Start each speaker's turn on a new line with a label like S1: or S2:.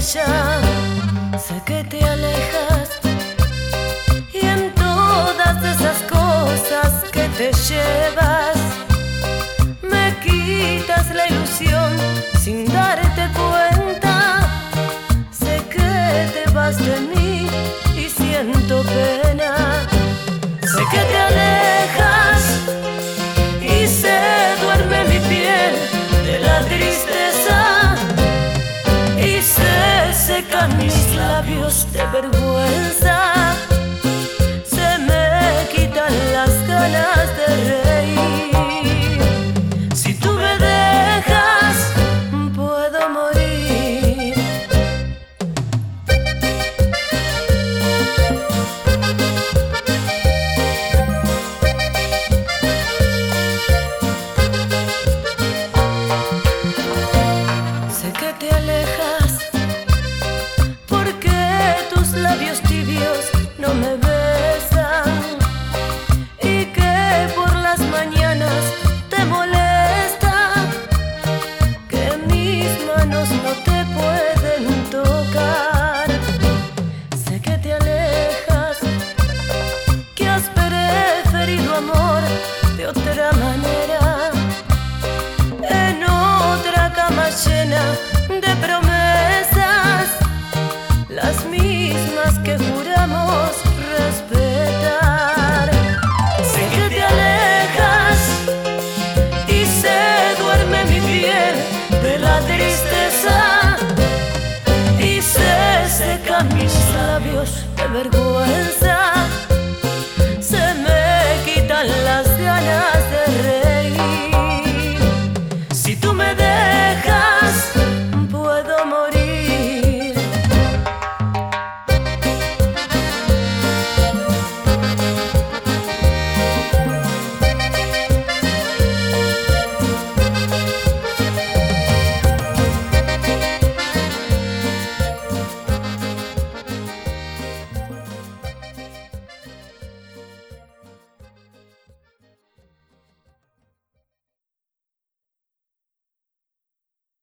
S1: ella. Sé que te alejas y en todas esas cosas que te llevas me quitas la ilusión sin darte cuenta. Sé que te vas de mí y siento pena. Sé que te alejas y se duerme mi piel de la tristeza y se secan mis labios de vergüenza. Se me quitan las ganas de reír. Si tú me dejas, puedo morir. Sé que te alejas porque tus labios tibios no me ven.